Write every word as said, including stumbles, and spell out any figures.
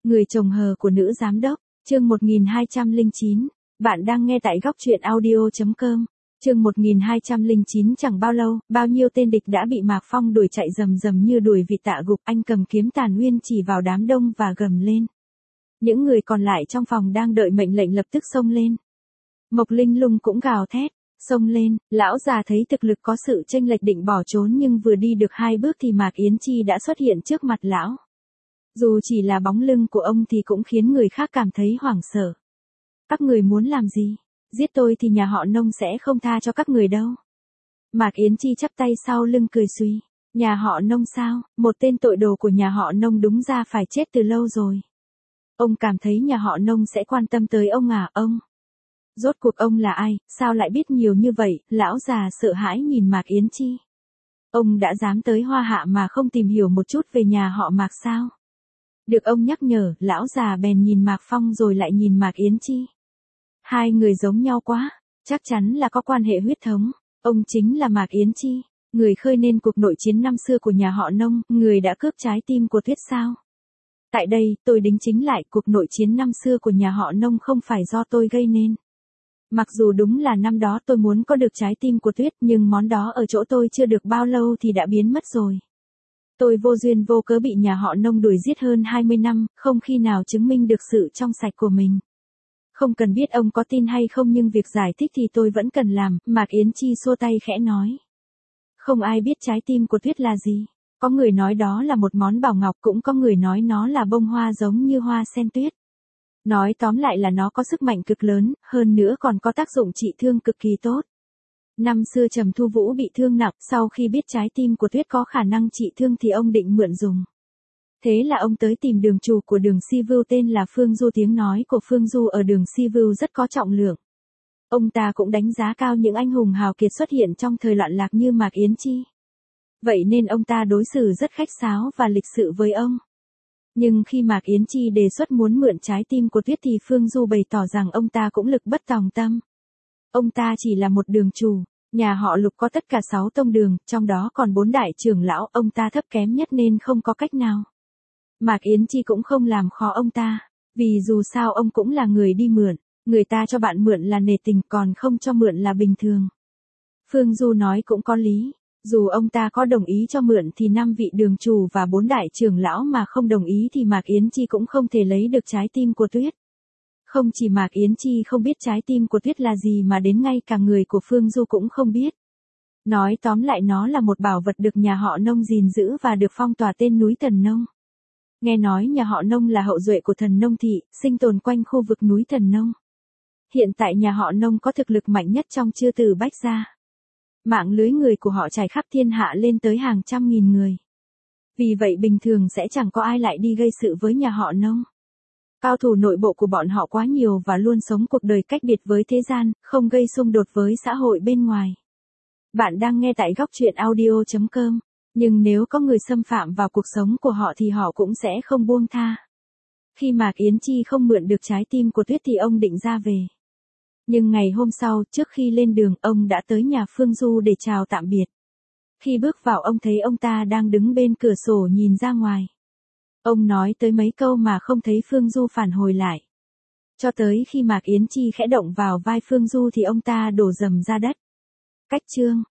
Người chồng hờ của nữ giám đốc, chương một nghìn hai trăm lẻ chín. Bạn đang nghe tại góc truyện audio chấm com. Chương một nghìn hai trăm lẻ chín. Chẳng bao lâu, bao nhiêu tên địch đã bị Mạc Phong đuổi chạy rầm rầm như đuổi vịt tạ gục. Anh cầm kiếm tàn nguyên chỉ vào đám đông và gầm lên. Những người còn lại trong phòng đang đợi mệnh lệnh lập tức xông lên. Mộc Linh Lung cũng gào thét, xông lên. Lão già thấy thực lực có sự chênh lệch định bỏ trốn, nhưng vừa đi được hai bước thì Mạc Yến Chi đã xuất hiện trước mặt lão. Dù chỉ là bóng lưng của ông thì cũng khiến người khác cảm thấy hoảng sợ. Các người muốn làm gì? Giết tôi thì nhà họ Nông sẽ không tha cho các người đâu. Mạc Yến Chi chắp tay sau lưng cười suy. Nhà họ Nông sao? Một tên tội đồ của nhà họ Nông đúng ra phải chết từ lâu rồi. Ông cảm thấy nhà họ Nông sẽ quan tâm tới ông à? Ông? Rốt cuộc ông là ai? Sao lại biết nhiều như vậy? Lão già sợ hãi nhìn Mạc Yến Chi. Ông đã dám tới Hoa Hạ mà không tìm hiểu một chút về nhà họ Mạc sao? Được ông nhắc nhở, lão già bèn nhìn Mạc Phong rồi lại nhìn Mạc Yến Chi. Hai người giống nhau quá, chắc chắn là có quan hệ huyết thống. Ông chính là Mạc Yến Chi, người khơi nên cuộc nội chiến năm xưa của nhà họ Nông, người đã cướp trái tim của Tuyết sao? Tại đây, tôi đính chính lại, cuộc nội chiến năm xưa của nhà họ Nông không phải do tôi gây nên. Mặc dù đúng là năm đó tôi muốn có được trái tim của Tuyết, nhưng món đó ở chỗ tôi chưa được bao lâu thì đã biến mất rồi. Tôi vô duyên vô cớ bị nhà họ Nông đuổi giết hơn hai mươi năm, không khi nào chứng minh được sự trong sạch của mình. Không cần biết ông có tin hay không, nhưng việc giải thích thì tôi vẫn cần làm. Mạc Yến Chi xua tay khẽ nói. Không ai biết trái tim của Tuyết là gì. Có người nói đó là một món bảo ngọc, cũng có người nói nó là bông hoa giống như hoa sen tuyết. Nói tóm lại là nó có sức mạnh cực lớn, hơn nữa còn có tác dụng trị thương cực kỳ tốt. Năm xưa Trầm Thu Vũ bị thương nặng, sau khi biết trái tim của Tuyết có khả năng trị thương thì ông định mượn dùng. Thế là ông tới tìm đường chủ của đường Si Vưu tên là Phương Du. Tiếng nói của Phương Du ở đường Si Vưu rất có trọng lượng. Ông ta cũng đánh giá cao những anh hùng hào kiệt xuất hiện trong thời loạn lạc như Mạc Yến Chi. Vậy nên ông ta đối xử rất khách sáo và lịch sự với ông. Nhưng khi Mạc Yến Chi đề xuất muốn mượn trái tim của Tuyết thì Phương Du bày tỏ rằng ông ta cũng lực bất tòng tâm. Ông ta chỉ là một đường chủ, nhà họ Lục có tất cả sáu tông đường, trong đó còn bốn đại trưởng lão, ông ta thấp kém nhất nên không có cách nào. Mạc Yến Chi cũng không làm khó ông ta, vì dù sao ông cũng là người đi mượn, người ta cho bạn mượn là nể tình, còn không cho mượn là bình thường. Phương Du nói cũng có lý, dù ông ta có đồng ý cho mượn thì năm vị đường chủ và bốn đại trưởng lão mà không đồng ý thì Mạc Yến Chi cũng không thể lấy được trái tim của Tuyết. Không chỉ Mạc Yến Chi không biết trái tim của Tuyết là gì mà đến ngay cả người của Phương Du cũng không biết. Nói tóm lại nó là một bảo vật được nhà họ Nông gìn giữ và được phong tỏa tên núi Thần Nông. Nghe nói nhà họ Nông là hậu duệ của Thần Nông Thị, sinh tồn quanh khu vực núi Thần Nông. Hiện tại nhà họ Nông có thực lực mạnh nhất trong chư tử Bách gia. Mạng lưới người của họ trải khắp thiên hạ lên tới hàng trăm nghìn người. Vì vậy bình thường sẽ chẳng có ai lại đi gây sự với nhà họ Nông. Cao thủ nội bộ của bọn họ quá nhiều và luôn sống cuộc đời cách biệt với thế gian, không gây xung đột với xã hội bên ngoài. Bạn đang nghe tại góc truyện audio chấm com. Nhưng nếu có người xâm phạm vào cuộc sống của họ thì họ cũng sẽ không buông tha. Khi Mạc Yến Chi không mượn được trái tim của Tuyết thì ông định ra về. Nhưng ngày hôm sau, trước khi lên đường, ông đã tới nhà Phương Du để chào tạm biệt. Khi bước vào ông thấy ông ta đang đứng bên cửa sổ nhìn ra ngoài. Ông nói tới mấy câu mà không thấy Phương Du phản hồi lại. Cho tới khi Mạc Yến Chi khẽ động vào vai Phương Du thì ông ta đổ dầm ra đất. Cách chương.